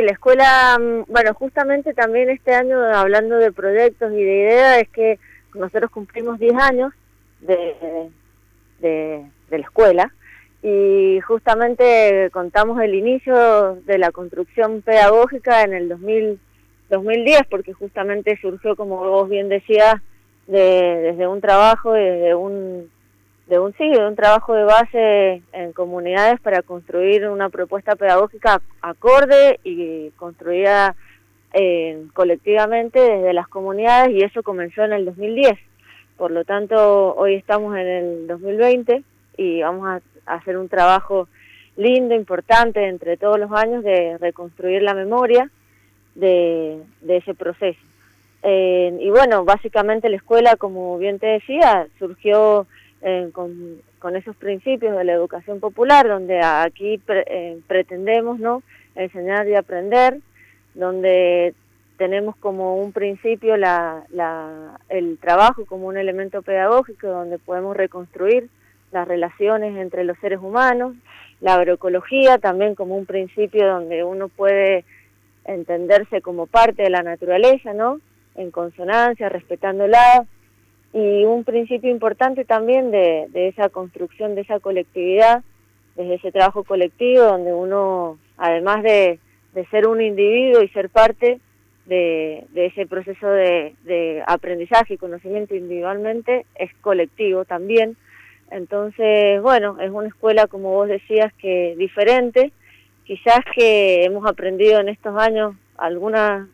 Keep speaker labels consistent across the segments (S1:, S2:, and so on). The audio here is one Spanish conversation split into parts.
S1: la escuela, bueno, justamente también este año, hablando de proyectos y de ideas, es que nosotros cumplimos 10 años de la escuela, y justamente contamos el inicio de la construcción pedagógica en el 2010, porque justamente surgió, como vos bien decías, desde un trabajo, de un trabajo de base en comunidades para construir una propuesta pedagógica acorde y construida colectivamente desde las comunidades, y eso comenzó en el 2010. Por lo tanto, hoy estamos en el 2020 y vamos a hacer un trabajo lindo, importante, entre todos los años, de reconstruir la memoria de ese proceso. Y bueno, básicamente la escuela, como bien te decía, surgió con esos principios de la educación popular, donde aquí pretendemos, ¿no?, enseñar y aprender, donde tenemos como un principio el trabajo como un elemento pedagógico, donde podemos reconstruir las relaciones entre los seres humanos, la agroecología también como un principio donde uno puede entenderse como parte de la naturaleza, ¿no?, en consonancia, respetándola, y un principio importante también de esa construcción, de esa colectividad, desde ese trabajo colectivo, donde uno, además de ser un individuo y ser parte de ese proceso de aprendizaje y conocimiento individualmente, es colectivo también. Entonces, bueno, es una escuela, como vos decías, que diferente, quizás que hemos aprendido en estos años algunos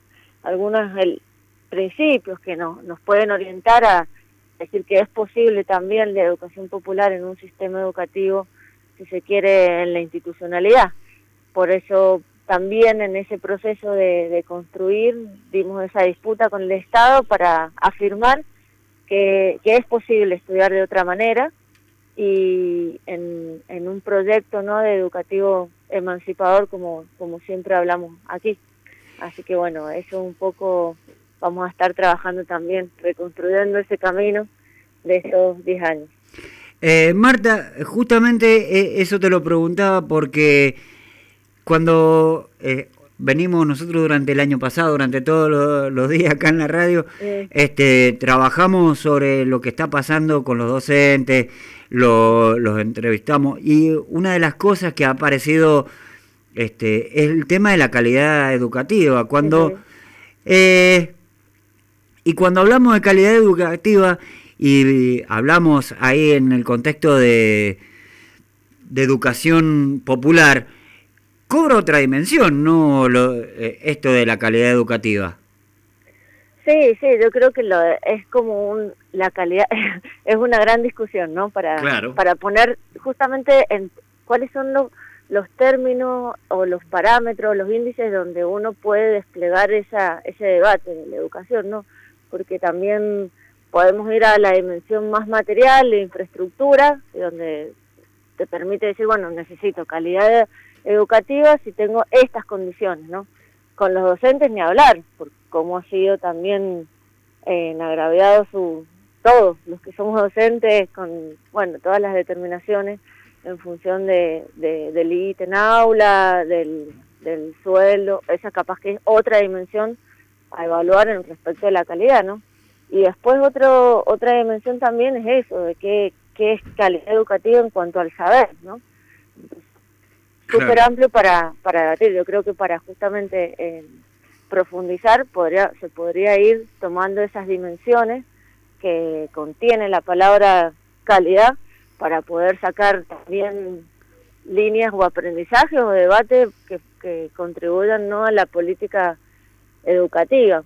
S1: principios que nos pueden orientar a decir que es posible también la educación popular en un sistema educativo, si se quiere, en la institucionalidad. Por eso también en ese proceso de construir dimos esa disputa con el Estado para afirmar que es posible estudiar de otra manera, y en un proyecto, ¿no?, de educativo emancipador, como siempre hablamos aquí. Así que bueno, eso un poco vamos a estar trabajando también, reconstruyendo ese camino de estos 10 años.
S2: Marta, justamente eso te lo preguntaba porque cuando venimos nosotros durante el año pasado, durante todos los días acá en la radio, trabajamos sobre lo que está pasando con los docentes, los entrevistamos, y una de las cosas que ha aparecido es el tema de la calidad educativa. Cuando y cuando hablamos de calidad educativa y hablamos ahí en el contexto de educación popular, cobra otra dimensión, ¿no? Esto de la calidad educativa.
S1: Sí, yo creo que es como la calidad, es una gran discusión, ¿no? Para poner justamente en cuáles son los términos o los parámetros, los índices donde uno puede desplegar ese debate de la educación, ¿no? Porque también podemos ir a la dimensión más material, de infraestructura, donde te permite decir, bueno, necesito calidad educativa si tengo estas condiciones, ¿no? Con los docentes ni hablar, por cómo ha sido también agraviado todos los que somos docentes con, bueno, todas las determinaciones en función del ITE en aula, del sueldo. Esa capaz que es otra dimensión a evaluar en respecto de la calidad, ¿no? Y después otra dimensión también es eso, de qué es calidad educativa en cuanto al saber, ¿no? Súper amplio para debatir. Yo creo que para justamente profundizar se podría ir tomando esas dimensiones que contiene la palabra calidad, para poder sacar también líneas o aprendizajes o debates que contribuyan, ¿no?, a la política educativa.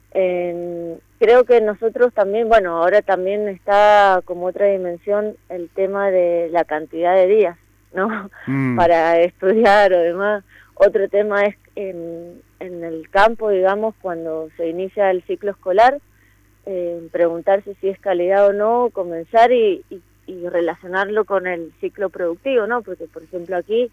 S1: Creo que nosotros también, bueno, ahora también está como otra dimensión el tema de la cantidad de días, ¿no? Para estudiar o demás. Otro tema es en el campo, digamos, cuando se inicia el ciclo escolar, preguntarse si es calidad o no, comenzar y relacionarlo con el ciclo productivo, ¿no? Porque, por ejemplo, aquí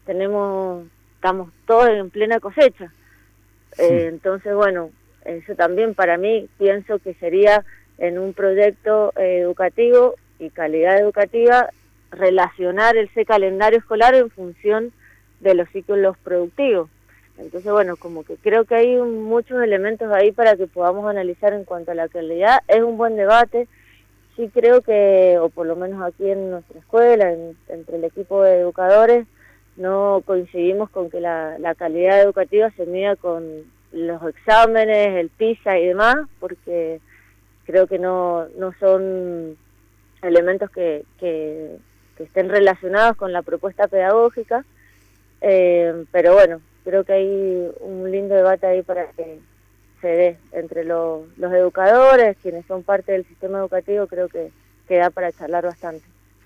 S1: estamos todos en plena cosecha. Entonces, bueno, eso también para mí pienso que sería en un proyecto educativo y calidad educativa relacionar ese calendario escolar en función de los ciclos productivos. Entonces, bueno, como que creo que hay muchos elementos ahí para que podamos analizar en cuanto a la calidad. Es un buen debate. Sí creo que, o por lo menos aquí en nuestra escuela, entre el equipo de educadores, no coincidimos con que la calidad educativa se mida con los exámenes, el PISA y demás, porque creo que no son elementos que estén relacionados con la propuesta pedagógica, pero bueno, creo que hay un lindo debate ahí para que se dé entre los educadores, quienes son parte del sistema educativo, creo que da para charlar bastante.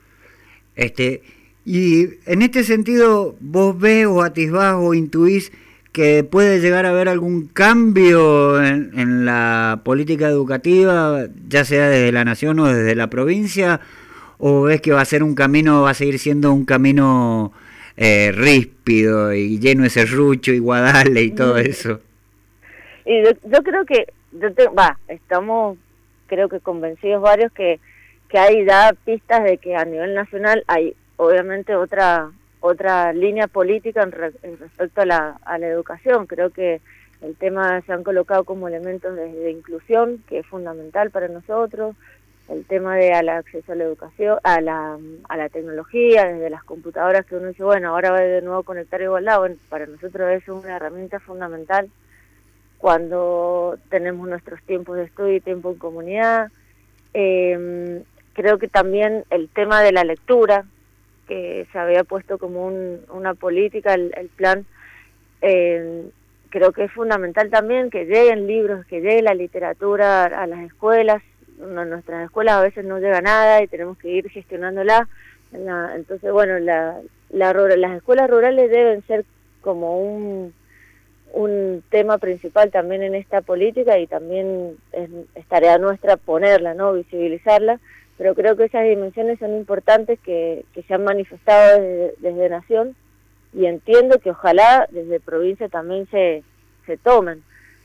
S2: Y en este sentido, ¿vos ves o atisbás o intuís que puede llegar a haber algún cambio en la política educativa, ya sea desde la nación o desde la provincia, o ves que va a ser un camino, va a seguir siendo un camino ríspido y lleno de serrucho y guadales y todo eso?
S1: Y yo creo que, estamos creo que convencidos varios que hay ya pistas de que a nivel nacional hay obviamente otra línea política en respecto a la educación. Creo que el tema se han colocado como elementos de inclusión, que es fundamental para nosotros, el tema de al acceso a la educación, a la tecnología, desde las computadoras, que uno dice, bueno, ahora va de nuevo a conectar igualdad. Bueno, para nosotros es una herramienta fundamental cuando tenemos nuestros tiempos de estudio y tiempo en comunidad. Creo que también el tema de la lectura, que se había puesto como una política, el plan, creo que es fundamental también que lleguen libros, que llegue la literatura a las escuelas. En nuestras escuelas a veces no llega nada y tenemos que ir gestionándola. Entonces, bueno, las escuelas rurales deben ser como un tema principal también en esta política, y también es tarea nuestra ponerla, ¿no? Visibilizarla, pero creo que esas dimensiones son importantes que se han manifestado desde Nación, y entiendo que ojalá desde provincia también se tomen.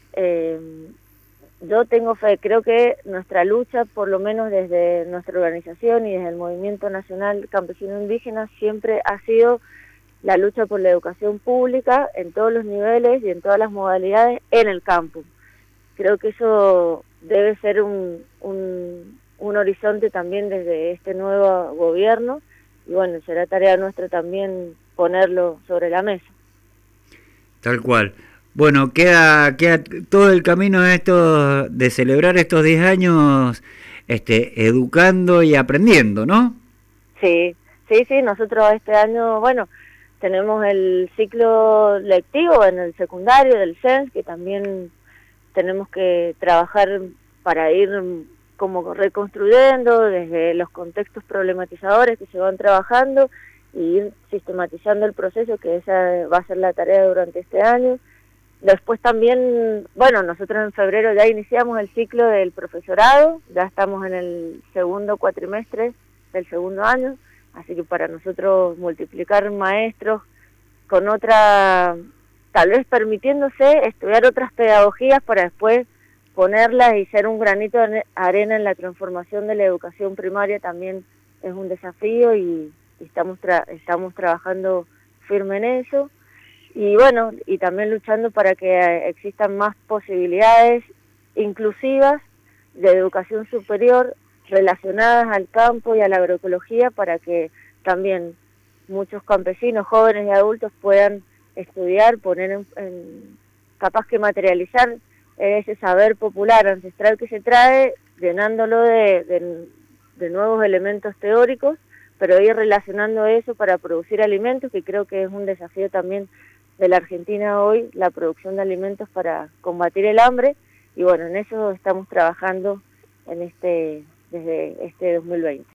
S1: Yo tengo fe, creo que nuestra lucha, por lo menos desde nuestra organización y desde el Movimiento Nacional Campesino Indígena, siempre ha sido la lucha por la educación pública en todos los niveles y en todas las modalidades en el campo. Creo que eso debe ser un horizonte también desde este nuevo gobierno, y bueno, será tarea nuestra también ponerlo sobre la mesa.
S2: Tal cual. Bueno, queda todo el camino de celebrar estos 10 años educando y aprendiendo, ¿no?
S1: Sí, nosotros este año, bueno, tenemos el ciclo lectivo en el secundario del CENS, que también tenemos que trabajar para ir como reconstruyendo desde los contextos problematizadores que se van trabajando y ir sistematizando el proceso, que esa va a ser la tarea durante este año. Después también, bueno, nosotros en febrero ya iniciamos el ciclo del profesorado, ya estamos en el segundo cuatrimestre del segundo año, así que para nosotros multiplicar maestros con otra, tal vez permitiéndose estudiar otras pedagogías para después ponerlas y ser un granito de arena en la transformación de la educación primaria, también es un desafío, y estamos trabajando firme en eso. Y bueno, y también luchando para que existan más posibilidades inclusivas de educación superior relacionadas al campo y a la agroecología, para que también muchos campesinos, jóvenes y adultos puedan estudiar, poner capaz que materializar ese saber popular ancestral que se trae, llenándolo de nuevos elementos teóricos, pero ir relacionando eso para producir alimentos, que creo que es un desafío también de la Argentina hoy, la producción de alimentos para combatir el hambre, y bueno, en eso estamos trabajando desde este 2020.